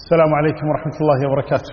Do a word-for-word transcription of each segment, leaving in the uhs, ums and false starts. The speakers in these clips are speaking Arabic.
السلام عليكم ورحمة الله وبركاته.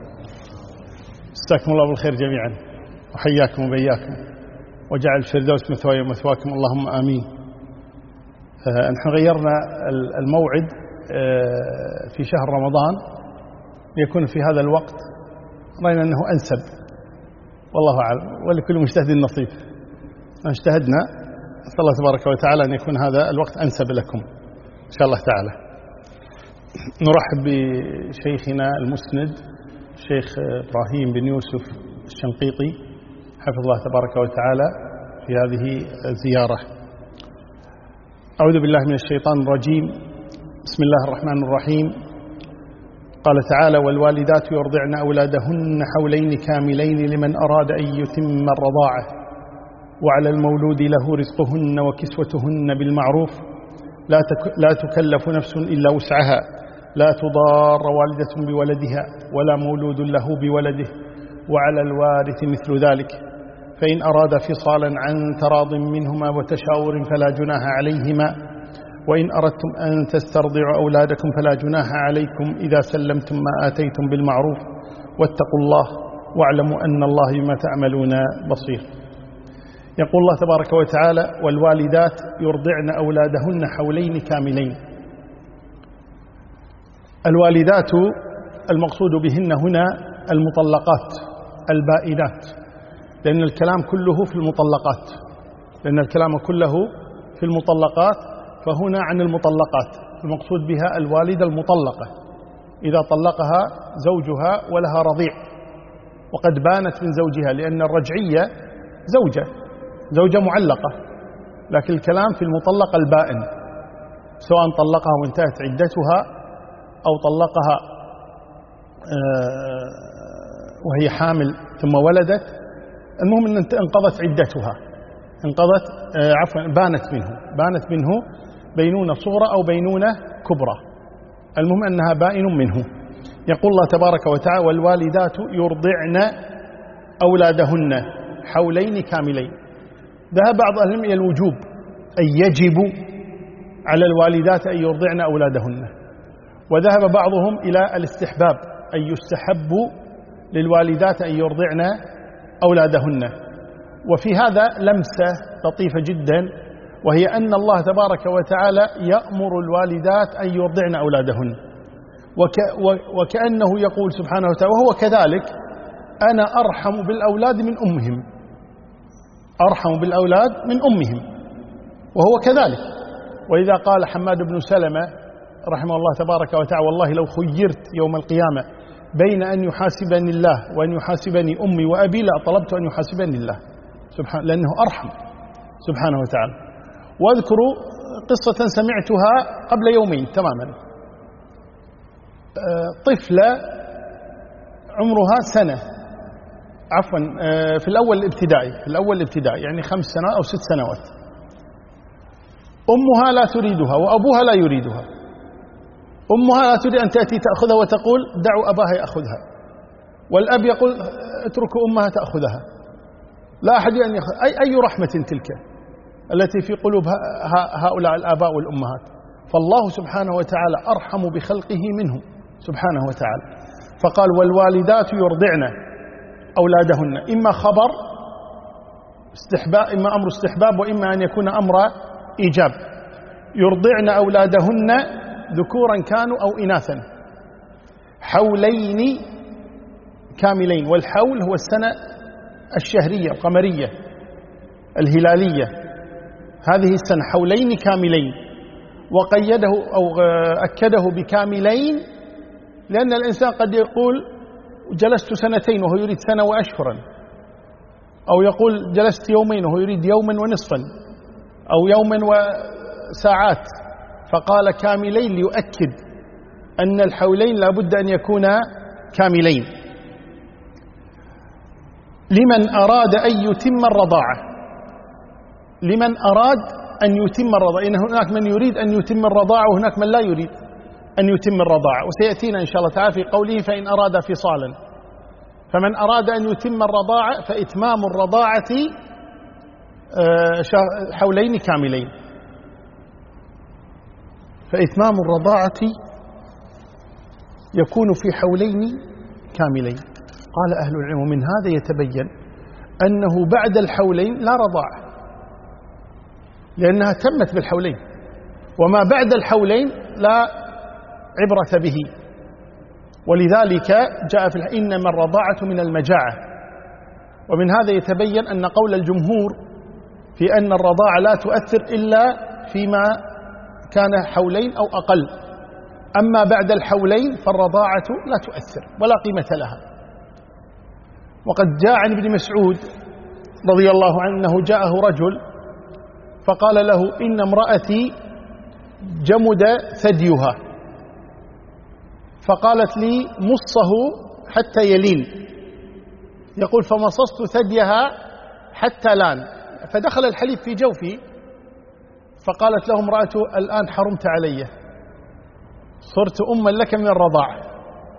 مساكم الله بالخير جميعا وحياكم وبياكم وجعل الفردوس مثواي ومثواكم اللهم آمين. نحن غيرنا الموعد في شهر رمضان ليكون في هذا الوقت، رأينا أنه أنسب والله أعلم، ولكل مجتهد نصيب. اجتهدنا، نسأل الله تبارك وتعالى أن يكون هذا الوقت أنسب لكم إن شاء الله تعالى. نرحب بشيخنا المسند الشيخ إبراهيم بن يوسف الشنقيطي حفظ الله تبارك وتعالى في هذه الزيارة. أعوذ بالله من الشيطان الرجيم، بسم الله الرحمن الرحيم. قال تعالى: والوالدات يرضعن أولادهن حولين كاملين لمن أراد أن يتم الرضاعة، وعلى المولود له رزقهن وكسوتهن بالمعروف، لا تكلف نفس إلا وسعها، لا تضار والدة بولدها ولا مولود له بولده، وعلى الوارث مثل ذلك، فإن أراد فصالا عن تراض منهما وتشاور فلا جناح عليهما، وإن أردتم أن تسترضعوا أولادكم فلا جناح عليكم إذا سلمتم ما آتيتم بالمعروف، واتقوا الله واعلموا أن الله بما تعملون بصير. يقول الله تبارك وتعالى: والوالدات يرضعن أولادهن حولين كاملين. الوالدات المقصود بهن هنا المطلقات البائنات، لأن الكلام كله في المطلقات، لأن الكلام كله في المطلقات، فهنا عن المطلقات المقصود بها الوالدة المطلقة إذا طلقها زوجها ولها رضيع وقد بانت من زوجها، لأن الرجعية زوجة زوجة معلقة، لكن الكلام في المطلقة البائن، سواء طلقها وانتهت عدتها أو طلقها وهي حامل ثم ولدت، المهم أن انقضت عدتها، انقضت عفوا بانت منه بانت منه بينونة صغرى أو بينونة كبرى، المهم أنها بائن منه. يقول الله تبارك وتعالى: والوالدات يرضعن أولادهن حولين كاملين. ذهب بعض أهل العلم إلى الوجوب، أي يجب على الوالدات أن يرضعن أولادهن، وذهب بعضهم إلى الاستحباب، أي يستحب للوالدات أن يرضعن أولادهن. وفي هذا لمسة لطيفة جدا، وهي أن الله تبارك وتعالى يأمر الوالدات أن يرضعن أولادهن، وك وكأنه يقول سبحانه وتعالى: وهو كذلك أنا أرحم بالأولاد من أمهم، أرحم بالأولاد من أمهم وهو كذلك. وإذا قال حماد بن سلمة رحمه الله تبارك وتعالى: والله لو خيرت يوم القيامة بين أن يحاسبني الله وأن يحاسبني أمي وأبي لطلبت أن يحاسبني الله سبحانه، لأنه أرحم سبحانه وتعالى. وأذكر قصة سمعتها قبل يومين تماما. طفلة عمرها سنة، عفوا في الأول الابتدائي في الأول الابتدائي يعني خمس سنوات أو ست سنوات، أمها لا تريدها وأبوها لا يريدها. أمها لا تريد أن تأتي تأخذها وتقول دعوا أباها يأخذها، والأب يقول اتركوا أمها تأخذها، لا أحد أن يأخذ. أي, أي رحمة تلك التي في قلوب هؤلاء الآباء والأمهات. فالله سبحانه وتعالى أرحم بخلقه منهم سبحانه وتعالى، فقال: والوالدات يرضعن أولادهن، إما خبر استحباب، إما أمر استحباب، وإما أن يكون أمر إيجاب. يرضعن أولادهن ذكورا كانوا أو إناثا حولين كاملين، والحول هو السنة الشهرية القمرية الهلالية، هذه السنة حولين كاملين. وقيده أو أكده بكاملين لأن الإنسان قد يقول جلست سنتين وهو يريد سنة وأشهرا، أو يقول جلست يومين وهو يريد يوما ونصفا، أو يوما وساعات، فقال كاملين ليؤكد أن الحولين لا بد أن يكونا كاملين. لمن أراد أن يتم الرضاعة، لمن أراد أن يتم الرضاعة، إن هناك من يريد أن يتم الرضاعة وهناك من لا يريد أن يتم الرضاعة، وسيأتينا إن شاء الله تعالى في قوله: فإن أراد فصالا. فمن أراد أن يتم الرضاعة فإتمام الرضاعة حولين كاملين، فإتمام الرضاعة يكون في حولين كاملين. قال أهل العلم ومن هذا يتبين أنه بعد الحولين لا رضاعة، لأنها تمت بالحولين، وما بعد الحولين لا عبرة به. ولذلك جاء في إنما الرضاعة من المجاعة. ومن هذا يتبين أن قول الجمهور في أن الرضاعة لا تؤثر إلا فيما كان حولين أو أقل، أما بعد الحولين فالرضاعة لا تؤثر ولا قيمة لها. وقد جاء عن ابن مسعود رضي الله عنه أنه جاءه رجل فقال له إن امرأتي جمد ثديها، فقالت لي مصه حتى يلين، يقول فمصصت ثديها حتى لان، فدخل الحليب في جوفي، فقالت له امرأته الآن حرمت علي، صرت أما لك من الرضاعة.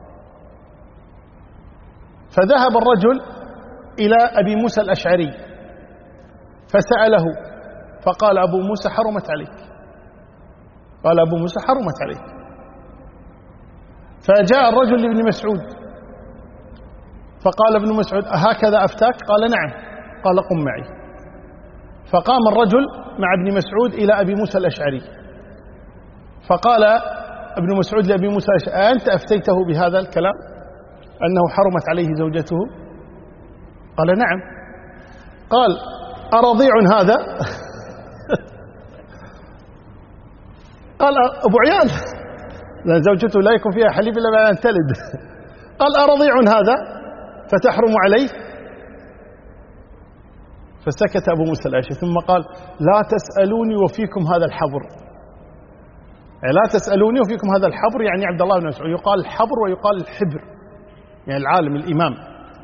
فذهب الرجل إلى أبي موسى الأشعري فسأله، فقال أبو موسى حرمت عليك، قال أبو موسى حرمت عليك. فجاء الرجل لابن مسعود فقال ابن مسعود هكذا أفتاك؟ قال نعم. قال قم معي. فقام الرجل مع ابن مسعود إلى أبي موسى الأشعري، فقال ابن مسعود لأبي موسى الأشعري أنت أفتيته بهذا الكلام أنه حرمت عليه زوجته؟ قال نعم. قال أرضيع هذا؟ قال أبو عيال، لأن زوجته لا يكون فيها حليب إلا بعد أن تلد. قال أرضيع هذا فتحرم عليه؟ فسكت أبو موسى الأشعري ثم قال لا تسألوني وفيكم هذا الحبر، يعني لا تسألوني وفيكم هذا الحبر، يعني عبد الله بن مسعود، يقال الحبر ويقال الحبر، يعني العالم الإمام.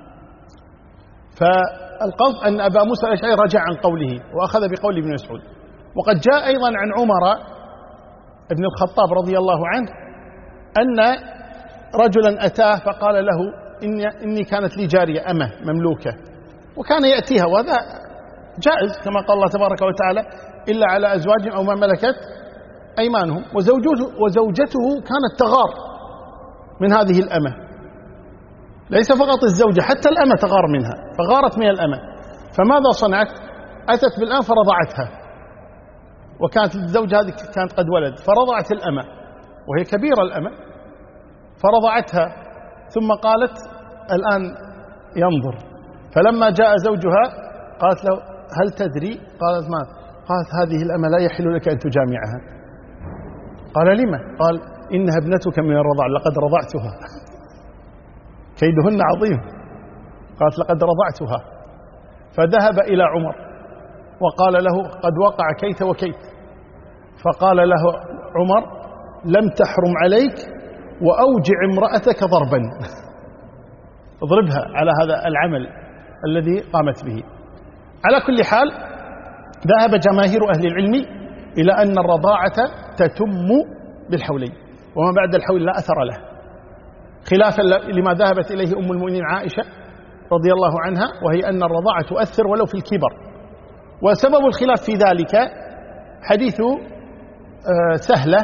فالقصد أن أبا موسى الأشعري رجع عن قوله وأخذ بقول ابن مسعود. وقد جاء أيضا عن عمر ابن الخطاب رضي الله عنه أن رجلا أتاه فقال له إني, إني كانت لي جارية أمة مملوكة، وكان يأتيها، وهذا جائز كما قال الله تبارك وتعالى إلا على أزواجهم أو ما ملكت أيمانهم، وزوجته, وزوجته كانت تغار من هذه الأمة، ليس فقط الزوجة حتى الأمة تغار منها، فغارت من الأمة. فماذا صنعت؟ أتت بالأمة فرضعتها، وكانت الزوجة هذه كانت قد ولد، فرضعت الأمة وهي كبيرة الأمة، فرضعتها ثم قالت الآن ينظر. فلما جاء زوجها قالت له هل تدري؟ قالت ما؟ قالت هذه الأمة لا يحل لك أن تجامعها. قال لما؟ قال إنها ابنتك من الرضاع، لقد رضعتها. كيدهن عظيم. قالت لقد رضعتها. فذهب إلى عمر وقال له قد وقع كيت وكيت. فقال له عمر لم تحرم عليك وأوجع امرأتك ضربا، اضربها على هذا العمل الذي قامت به. على كل حال ذهب جماهير أهل العلم إلى أن الرضاعة تتم بالحولين، وما بعد الحول لا أثر له، خلافا لما ذهبت إليه أم المؤمنين عائشة رضي الله عنها، وهي أن الرضاعة تؤثر ولو في الكبر. وسبب الخلاف في ذلك حديث سهلة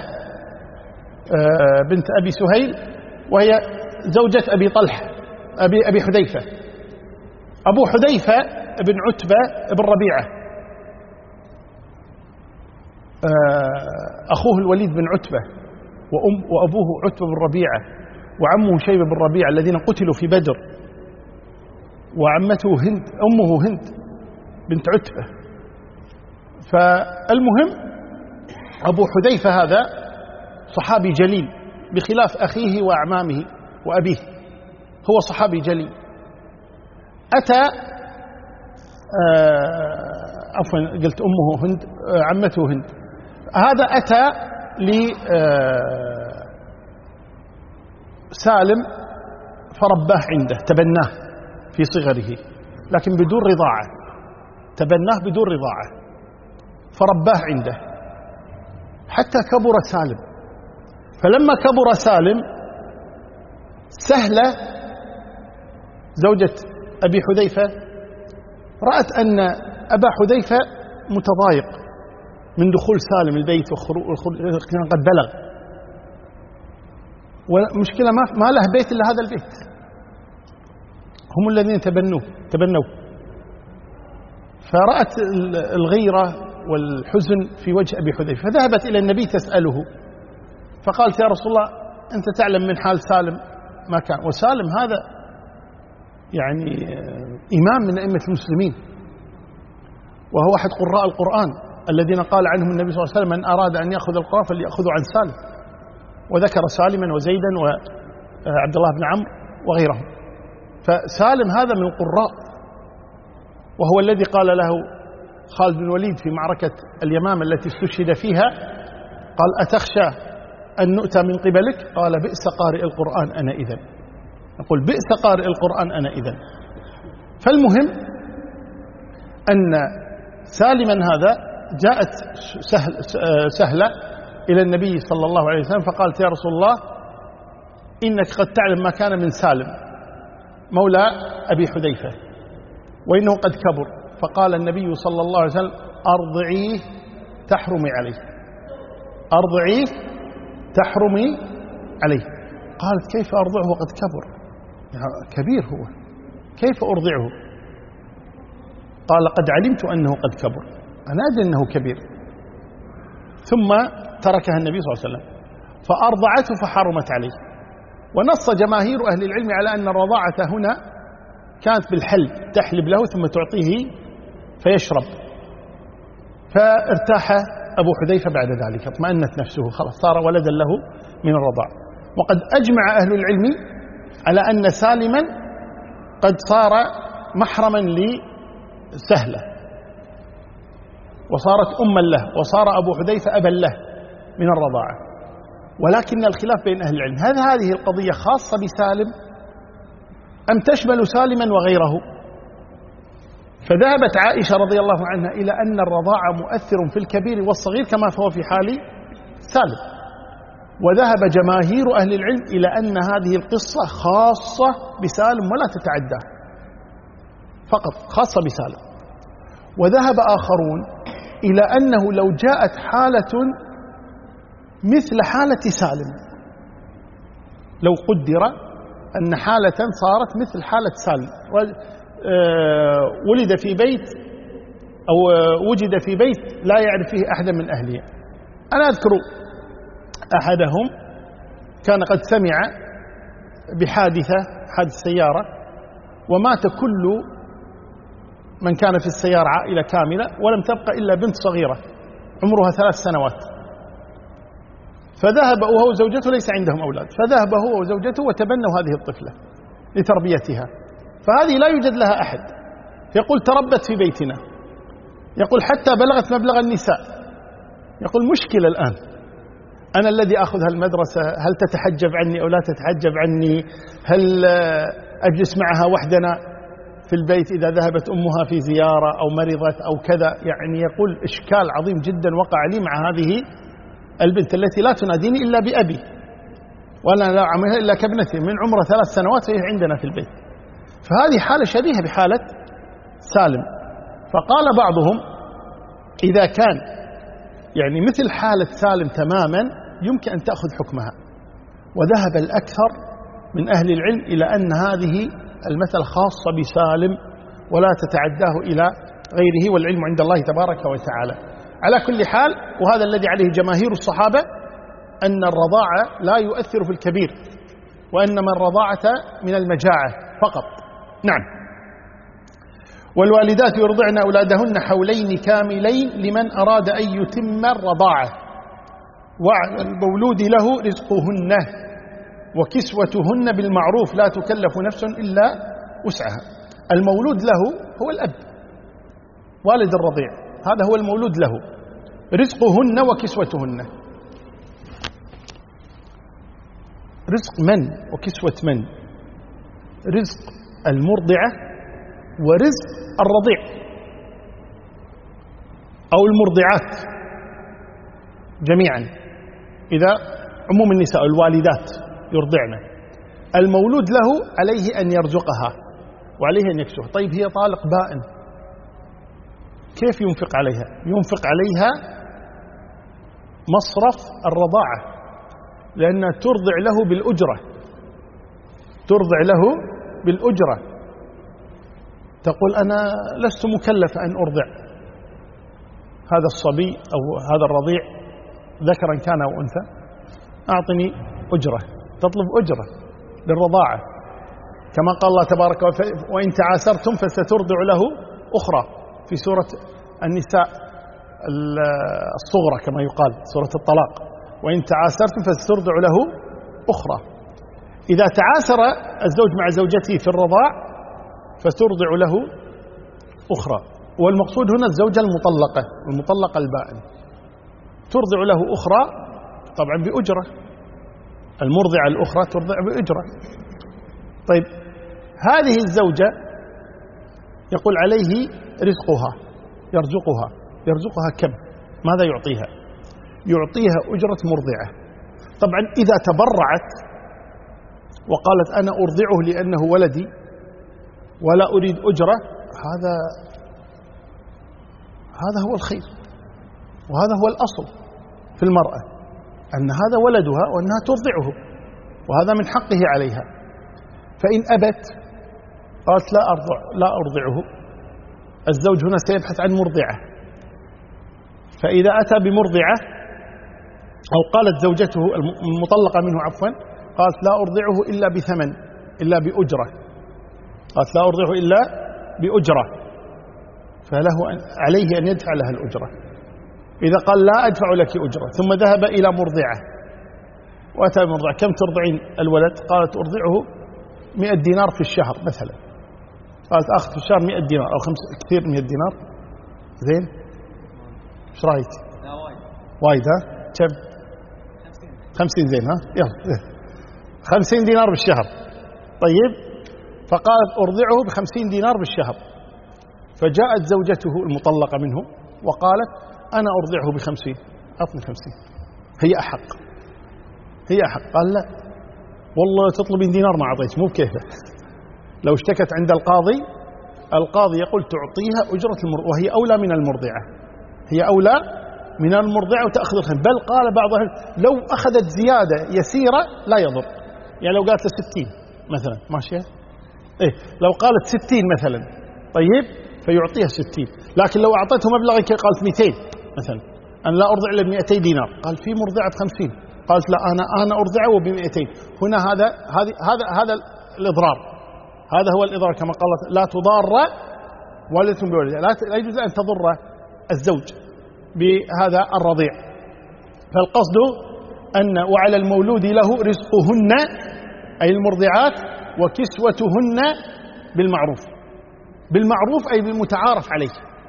بنت أبي سهيل، وهي زوجة أبي طلحة أبي, أبي حذيفة. أبو حذيفة بن عتبة بن ربيعة، أخوه الوليد بن عتبة، وأم وأبوه عتبة بن ربيعة، وعمه شيبة بن ربيعة الذين قتلوا في بدر، وعمته هند أمه هند بنت عتبة. فالمهم أبو حذيفة هذا صحابي جليل بخلاف أخيه وأعمامه وأبيه، هو صحابي جليل. أتى عفوا قلت أمه هند، عمته هند. هذا أتى لسالم فرباه عنده، تبناه في صغره لكن بدون رضاعة، تبناه بدون رضاعة فرباه عنده حتى كبر سالم. فلما كبر سالم، سهلة زوجة أبي حذيفة رأت أن أبا حذيفة متضايق من دخول سالم البيت وخروج قد بلغ، والمشكلة ما ما له بيت إلا هذا البيت، هم الذين تبنوه تبنوه. فرأت الغيرة والحزن في وجه أبي حذيفة، فذهبت إلى النبي تسأله، فقالت يا رسول الله أنت تعلم من حال سالم ما كان، وسالم هذا يعني إمام من أئمة المسلمين، وهو أحد قراء القرآن الذين قال عنهم النبي صلى الله عليه وسلم من أراد أن يأخذ القرآن فليأخذه عن سالم، وذكر سالما وزيدا وعبد الله بن عمرو وغيرهم. فسالم هذا من القراء، وهو الذي قال له خالد بن الوليد في معركة اليمامة التي استشهد فيها، قال أتخشى أن نؤتى من قبلك؟ قال بئس قارئ القرآن أنا إذن. نقول بئس قارئ القرآن أنا إذن. فالمهم أن سالما هذا جاءت سهل سهلة إلى النبي صلى الله عليه وسلم فقالت يا رسول الله إنك قد تعلم ما كان من سالم مولى أبي حذيفة وإنه قد كبر. فقال النبي صلى الله عليه وسلم أرضعيه تحرمي عليه، أرضعيه تحرمي عليه. قالت كيف أرضعه وقد كبر؟ يعني كبير هو، كيف أرضعه؟ قال قد علمت أنه قد كبر، أنا أدري أنه كبير. ثم تركها النبي صلى الله عليه وسلم فأرضعته فحرمت عليه. ونص جماهير أهل العلم على أن الرضاعة هنا كانت بالحلب، تحلب له ثم تعطيه فيشرب. فارتاح أبو حذيفة بعد ذلك، اطمأنت نفسه، خلاص صار ولدا له من الرضاع. وقد أجمع أهل العلم على أن سالما قد صار محرما لسهلة وصارت أما له، وصار أبو حذيفة أبا له من الرضاعة. ولكن الخلاف بين أهل العلم، هل هذه القضية خاصة بسالم أم تشمل سالما وغيره؟ فذهبت عائشة رضي الله عنها إلى أن الرضاعة مؤثر في الكبير والصغير كما هو في حال سالم. وذهب جماهير أهل العلم إلى أن هذه القصة خاصة بسالم ولا تتعدى، فقط خاصة بسالم. وذهب آخرون إلى أنه لو جاءت حالة مثل حالة سالم، لو قدر أن حالة صارت مثل حالة سالم، ولد في بيت أو وجد في بيت لا يعرف فيه أحدا من أهله. أنا أذكر أحدهم كان قد سمع بحادثة، حادث سيارة، ومات كل من كان في السيارة عائلة كاملة، ولم تبقى إلا بنت صغيرة عمرها ثلاث سنوات. فذهب وهو وزوجته، ليس عندهم أولاد، فذهب هو وزوجته وتبنوا هذه الطفلة لتربيتها. فهذه لا يوجد لها أحد، يقول تربت في بيتنا، يقول حتى بلغت مبلغ النساء. يقول مشكلة الآن، أنا الذي أخذها المدرسة، هل تتحجب عني أو لا تتحجب عني؟ هل أجلس معها وحدنا في البيت إذا ذهبت أمها في زيارة أو مرضت أو كذا؟ يعني يقول إشكال عظيم جدا وقع لي مع هذه البنت التي لا تناديني إلا بأبي، ولا لا أعاملها إلا كابنتي، من عمر ثلاث سنوات وهي عندنا في البيت. فهذه حالة شبيهة بحالة سالم. فقال بعضهم إذا كان يعني مثل حالة سالم تماما يمكن أن تأخذ حكمها. وذهب الأكثر من أهل العلم إلى أن هذه المثل خاصة بسالم ولا تتعداه إلى غيره، والعلم عند الله تبارك وتعالى. على كل حال، وهذا الذي عليه جماهير الصحابة، أن الرضاعة لا يؤثر في الكبير، وإنما الرضاعة من المجاعة فقط. نعم. والوالدات يرضعن أولادهن حولين كاملين لمن أراد أن يتم الرضاعة، وعلى المولود له رزقهن وكسوتهن بالمعروف لا تكلف نفس إلا وسعها. المولود له هو الأب، والد الرضيع، هذا هو المولود له. رزقهن وكسوتهن، رزق من وكسوة من؟ رزق المرضعة ورزق الرضيع أو المرضعات جميعا، إذا عموم النساء الوالدات يرضعن. المولود له عليه أن يرزقها وعليه أن يكسوها. طيب هي طالق بائن، كيف ينفق عليها؟ ينفق عليها مصرف الرضاعة، لأنها ترضع له بالأجرة، ترضع له بالأجرة. تقول أنا لست مكلفة أن أرضع هذا الصبي أو هذا الرضيع ذكرا كان أو أنثى، أعطني أجرة، تطلب أجرة للرضاعة، كما قال الله تبارك وتعالى وإن تعاسرتم فسترضع له أخرى في سورة النساء الصغرى كما يقال سورة الطلاق، وإن تعاسرتم فسترضع له أخرى. إذا تعاسر الزوج مع زوجته في الرضاع فترضع له أخرى، والمقصود هنا الزوجة المطلقة، المطلقة البائن ترضع له أخرى طبعا بأجرة، المرضعة الأخرى ترضع بأجرة. طيب هذه الزوجة يقول عليه رزقها، يرزقها، يرزقها كم؟ ماذا يعطيها؟ يعطيها أجرة مرضعة. طبعا إذا تبرعت وقالت أنا أرضعه لأنه ولدي ولا أريد أجرة، هذا هذا هو الخير، وهذا هو الأصل في المرأة، أن هذا ولدها وأنها ترضعه، وهذا من حقه عليها. فإن أبت قالت لا أرضع لا أرضعه، الزوج هنا سيبحث عن مرضعة، فإذا أتى بمرضعة أو قالت زوجته المطلقة منه عفوا قالت لا أرضعه إلا بثمن، إلا بأجرة، قالت لا أرضعه إلا بأجرة، فله عليه أن يدفع لها الأجرة. إذا قال لا أدفع لك أجرة ثم ذهب إلى مرضعة وأتى بمرضعة، كم ترضعين الولد؟ قالت أرضعه مئة دينار في الشهر مثلا، قالت أخذ في الشهر مئة دينار أو خمس كثير مئة دينار زين، ايش رايك؟ وايد ها؟ كم؟ خمسين زين ها؟ يلا خمسين دينار بالشهر. طيب فقالت أرضعه بخمسين دينار بالشهر، فجاءت زوجته المطلقة منه وقالت أنا أرضعه بخمسين، أعطني خمسين، هي أحق، هي أحق. قال لا والله تطلبين دينار ما أعطيت، مو بكيفه. لو اشتكت عند القاضي، القاضي يقول تعطيها أجرة المرضعة، وهي أولى من المرضعة، هي أولى من المرضعة وتأخذ الخمس. بل قال بعضهم لو أخذت زيادة يسيرة لا يضر، يعني لو قالت له ستين مثلا ماشية، إيه لو قالت ستين مثلا طيب فيعطيها ستين، لكن لو أعطته مبلغ قالت مئتين مثلا، أنا لا أرضع إلا بمئتين دينار، قال في مرضعة خمسين، قالت لا أنا أنا أرضعه بمئتين، هنا هذا هذا هذا هذا الإضرار، هذا هو الإضرار كما قالت لا تضار والدة بولدها، لا يجوز أن تضر الزوج بهذا الرضيع. فالقصد أن وعلى المولود له رزقهن أي المرضعات وكسوتهن بالمعروف، بالمعروف أي بالمتعارف عليه،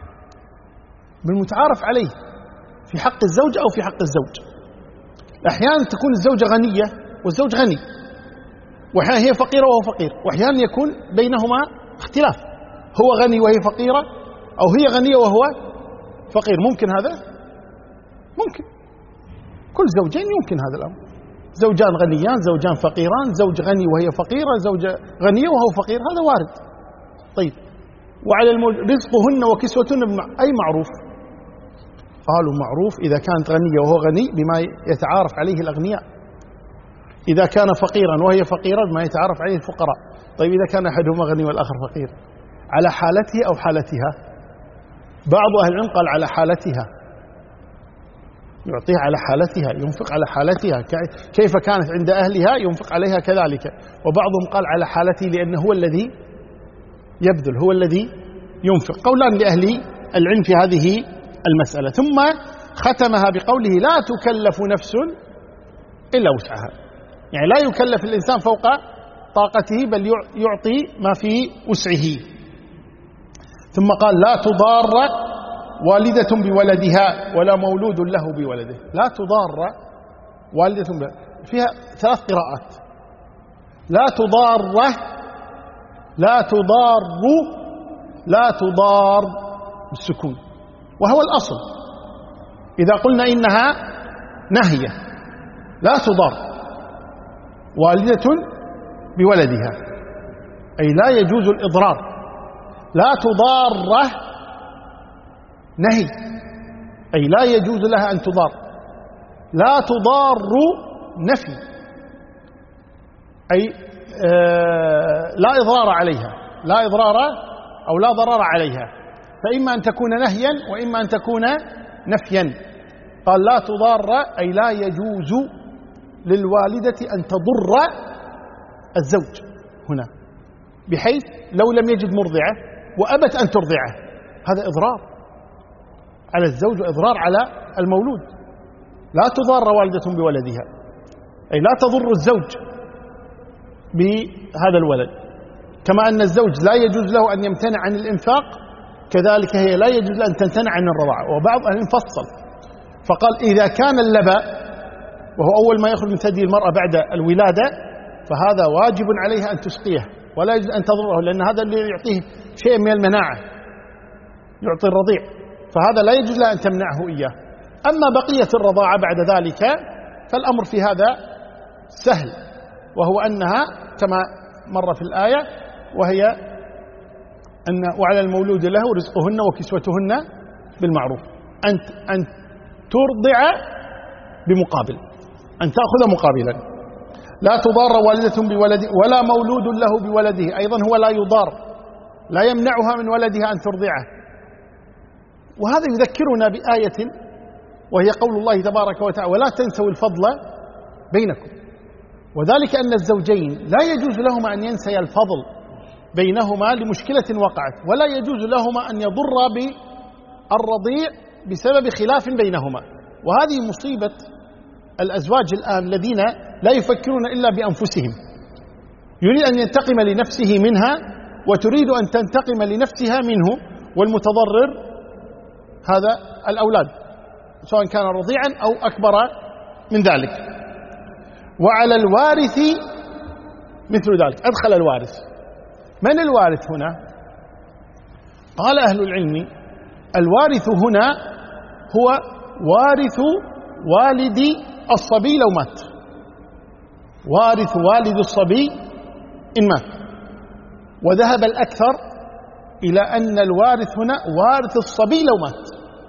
بالمتعارف عليه في حق الزوج أو في حق الزوج. أحيانا تكون الزوجة غنية والزوج غني، وأحيانا هي فقيرة وهو فقير، وأحيانا يكون بينهما اختلاف، هو غني وهي فقيرة أو هي غنية وهو فقير، ممكن هذا؟ ممكن، كل زوجين يمكن هذا الأمر، زوجان غنيان زوجان فقيران، زوج غني وهي فقيرة، زوجة غنية وهو فقير، هذا وارد. طيب وعلى رزقهن وكسوتهن أي معروف، قالوا معروف إذا كانت غنية وهو غني بما يتعارف عليه الأغنياء، إذا كان فقيرا وهي فقيرة بما يتعارف عليه الفقراء. طيب إذا كان أحدهما غني والآخر فقير على حالته أو حالتها؟ بعض أهل العلم قال على حالتها، يعطيها على حالتها، ينفق على حالتها كيف كانت عند أهلها ينفق عليها كذلك، وبعضهم قال على حالته لأنه هو الذي يبذل، هو الذي ينفق. قولان لأهل العلم في هذه المسألة. ثم ختمها بقوله لا تكلف نفس إلا وسعها، يعني لا يكلف الإنسان فوق طاقته بل يعطي ما في وسعه. ثم قال لا تضار والدة بولدها ولا مولود له بولده، لا تضار والدة بولدها، فيها ثلاث قراءات، لا تضار، لا تضار، لا تضار بالسكون، وهو الأصل. إذا قلنا إنها نهية لا تضار والدة بولدها أي لا يجوز الإضرار، لا تضار نهي أي لا يجوز لها أن تضار، لا تضار نفي، أي آه لا إضرار عليها، لا إضرار أو لا ضرر عليها، فإما أن تكون نهيا وإما أن تكون نفيا. قال لا تضار أي لا يجوز للوالدة أن تضر الزوج هنا، بحيث لو لم يجد مرضعة وأبت أن ترضعه، هذا إضرار على الزوج وإضرار على المولود. لا تضار والدة بولدها، أي لا تضر الزوج بهذا الولد، كما أن الزوج لا يجوز له أن يمتنع عن الإنفاق، كذلك هي لا يجوز لها أن تمتنع عن الرضاعة. وبعض أهل فصل فقال إذا كان اللبن وهو أول ما يخرج من ثدي المرأة بعد الولادة فهذا واجب عليها أن تسقيه، ولا يجوز أن تضره، لأن هذا اللي يعطيه شيء من المناعة، يعطي الرضيع، فهذا لا يجوز لها أن تمنعه إياه. أما بقية الرضاعة بعد ذلك فالأمر في هذا سهل، وهو أنها كما مر في الآية، وهي أن وعلى المولود له رزقهن وكسوتهن بالمعروف، أن أن ترضع بمقابل، أن تأخذ مقابلا. لا تضار والدة بولده ولا مولود له بولده، أيضا هو لا يضار، لا يمنعها من ولدها أن ترضعه. وهذا يذكرنا بآية وهي قول الله تبارك وتعالى ولا تنسوا الفضل بينكم، وذلك أن الزوجين لا يجوز لهما أن ينسيا الفضل بينهما لمشكلة وقعت، ولا يجوز لهما أن يضرا بالرضيع بسبب خلاف بينهما. وهذه مصيبة الأزواج الآن الذين لا يفكرون إلا بأنفسهم، يريد أن ينتقم لنفسه منها وتريد أن تنتقم لنفسها منه، والمتضرر هذا الأولاد سواء كان رضيعا أو أكبر من ذلك. وعلى الوارث مثل ذلك، أدخل الوارث. من الوارث هنا؟ قال أهل العلم الوارث هنا هو وارث والد الصبي لو مات، وارث والد الصبي إن مات. وذهب الأكثر إلى أن الوارث هنا وارث الصبي لو مات،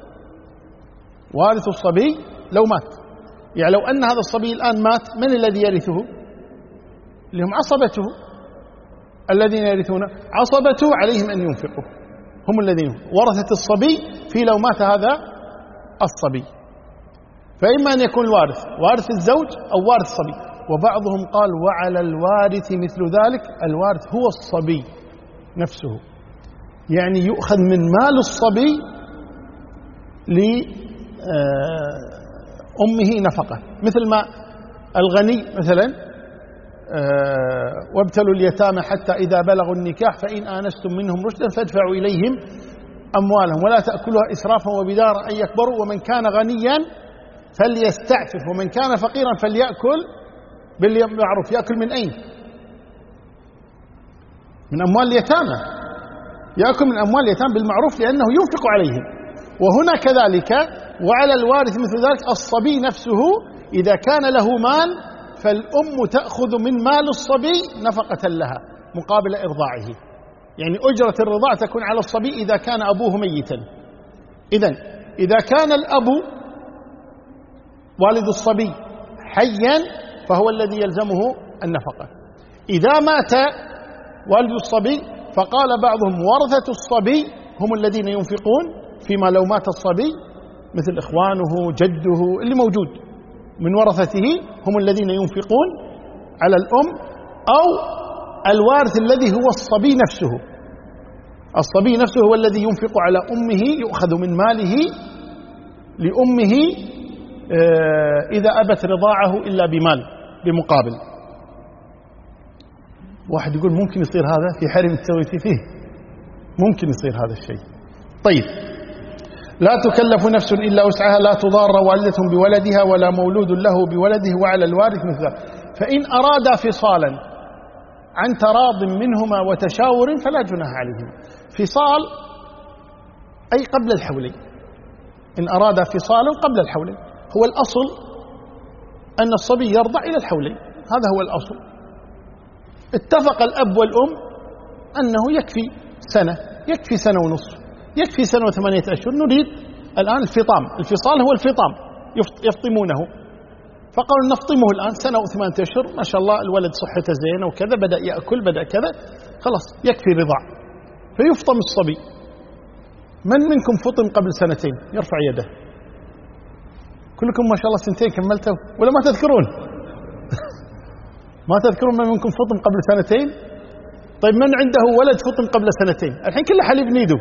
وارث الصبي لو مات، يعني لو أن هذا الصبي الآن مات من الذي يرثه؟ اللي هم عصبته، الذين يرثون عصبته عليهم أن ينفقوا، هم الذين ورثة الصبي في لو مات هذا الصبي. فإما أن يكون الوارث وارث الزوج أو وارث الصبي. وبعضهم قال وعلى الوارث مثل ذلك، الوارث هو الصبي نفسه، يعني يؤخذ من مال الصبي لأمه نفقة، مثل ما الغني مثلا وابتلوا اليتامى حتى إذا بلغوا النكاح فإن آنستم منهم رشدا فادفعوا إليهم أموالهم ولا تأكلوها إسرافا وبدارا أن يكبروا ومن كان غنيا فليستعفف ومن كان فقيرا فليأكل بالمعروف. يأكل من أين؟ من أموال اليتامى، يأكل من أموال اليتامى بالمعروف لأنه ينفق عليهم. وهنا كذلك وعلى الوارث مثل ذلك، الصبي نفسه إذا كان له مال فالأم تأخذ من مال الصبي نفقة لها مقابل إرضاعه، يعني أجرة الرضاع تكون على الصبي إذا كان أبوه ميتا. إذن إذا كان الأب والد الصبي حيا فهو الذي يلزمه النفقة. إذا مات والد الصبي فقال بعضهم ورثة الصبي هم الذين ينفقون فيما لو مات الصبي، مثل إخوانه جده اللي موجود من ورثته هم الذين ينفقون على الأم، أو الوارث الذي هو الصبي نفسه، الصبي نفسه هو الذي ينفق على أمه، يؤخذ من ماله لأمه إذا أبت رضاعه إلا بمال بمقابل. واحد يقول ممكن يصير هذا في حرم التوريث فيه، ممكن يصير هذا الشيء. طيب، لا تكلف نفس إلا وسعها، لا تضار والدة بولدها ولا مولود له بولده وعلى الوارث مثل ذلك. فإن أرادا فصالا عن تراض منهما وتشاور فلا جناح عليهما. فصال أي قبل الحولين، إن أرادا فصالا قبل الحولين. هو الأصل أن الصبي يرضع إلى الحولين، هذا هو الأصل. اتفق الأب والأم أنه يكفي سنة، يكفي سنة ونصف، يكفي سنة وثمانية أشهر، نريد الآن الفطام. الفصال هو الفطام، يفطمونه. فقالوا نفطمه الآن سنة وثمانية أشهر ما شاء الله الولد صحته زينة وكذا، بدأ يأكل بدأ كذا، خلاص يكفي رضاع، فيفطم الصبي. من منكم فطم قبل سنتين يرفع يده؟ كلكم ما شاء الله سنتين كملتوا ولا ما تذكرون؟ ما تذكرون من منكم فطم قبل سنتين؟ طيب من عنده ولد فطم قبل سنتين؟ الحين كله حليب نيدو.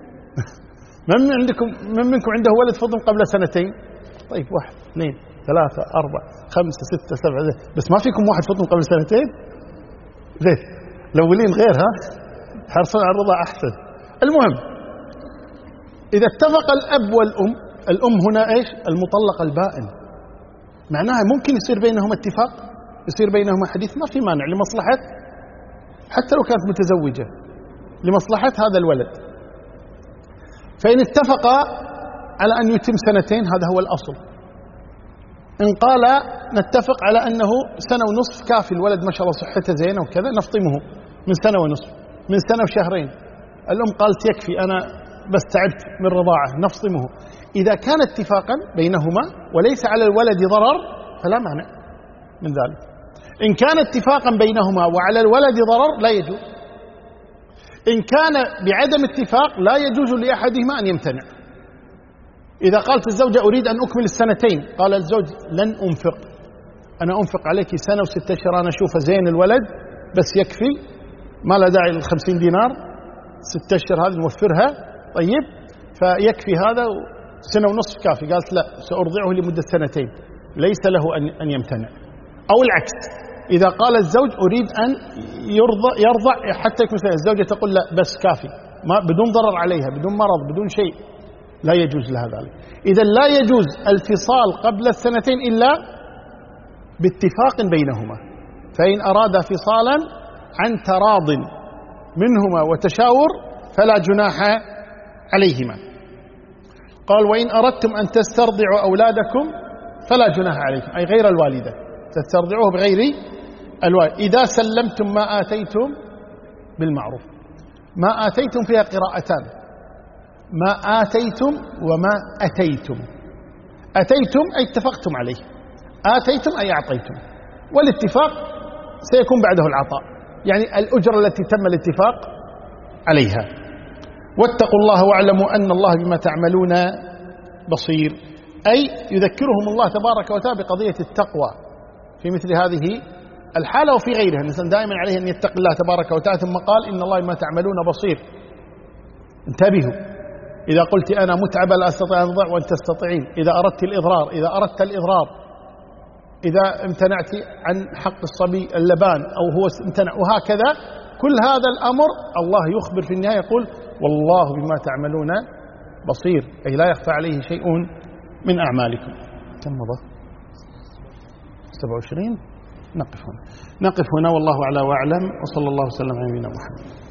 من عندكم من منكم عنده ولد فطم قبل سنتين؟ طيب واحد اثنين ثلاثة أربعة خمسة ستة سبعة، بس ما فيكم واحد فطم قبل سنتين؟ ليه؟ الأولين غير، ها؟ حرصنا على الرضا أحسن. المهم إذا اتفق الأب والأم، الأم هنا إيش؟ المطلقة البائن، معناها ممكن يصير بينهما اتفاق، يصير بينهما حديث، ما في مانع لمصلحة، حتى لو كانت متزوجة، لمصلحة هذا الولد. فإن اتفقا على أن يتم سنتين هذا هو الأصل. إن قال نتفق على أنه سنة ونصف كافي، الولد ما شاء الله صحته زينة وكذا، نفطمه من سنة ونصف، من سنة وشهرين. الأم قالت يكفي أنا بس تعبت من رضاعة، نفطمه. إذا كان اتفاقا بينهما وليس على الولد ضرر فلا مانع من ذلك. إن كان اتفاقا بينهما وعلى الولد ضرر لا يجوز. إن كان بعدم اتفاق لا يجوز لأحدهما أن يمتنع. إذا قالت الزوجة أريد أن أكمل السنتين، قال الزوج لن أنفق، أنا أنفق عليك سنة وستة أشهر، أنا أشوفه زين الولد بس يكفي، ما لا داعي للخمسين دينار، ستة أشهر هذه نوفرها، طيب فيكفي هذا، سنة ونصف كافي. قالت لا سأرضعه لمدة سنتين، ليس له أن يمتنع. أو العكس، إذا قال الزوج أريد أن يرضع, يرضع حتى يكون سنة، الزوجة تقول لا بس كافي، ما بدون ضرر عليها، بدون مرض، بدون شيء، لا يجوز لها ذلك. إذا لا يجوز الفصال قبل السنتين إلا باتفاق بينهما. فإن أراد فصالا عن تراض منهما وتشاور فلا جناح عليهما. قال وإن أردتم أن تسترضعوا أولادكم فلا جناح عليكم، أي غير الوالدة، تسترضعوه بغير الوالد، إذا سلمتم ما آتيتم بالمعروف. ما آتيتم فيها قراءتان، ما آتيتم وما أتيتم. أتيتم أي اتفقتم عليه، آتيتم أي أعطيتم، والاتفاق سيكون بعده العطاء، يعني الأجرة التي تم الاتفاق عليها. واتقوا الله واعلموا أن الله بما تعملون بصير، أي يذكرهم الله تبارك وتعالى بقضية التقوى في مثل هذه الحالة وفي غيرها. الإنسان دائما عليه أن يتقي الله تبارك وتعالى، ثم قال إن الله بما تعملون بصير. انتبهوا، إذا قلت أنا متعبة لا أستطيع أن أضع وأنت تستطيعين، إذا أردت الإضرار، إذا أردت الإضرار، إذا امتنعت عن حق الصبي اللبان أو هو امتنع، وهكذا كل هذا الأمر الله يخبر في النهاية يقول والله بما تعملون بصير، أي لا يخفى عليه شيء من أعمالكم. كم مضى؟ سبعة وعشرين. نقف هنا نقف هنا والله أعلى وأعلم، وصلى الله وسلم على نبينا محمد.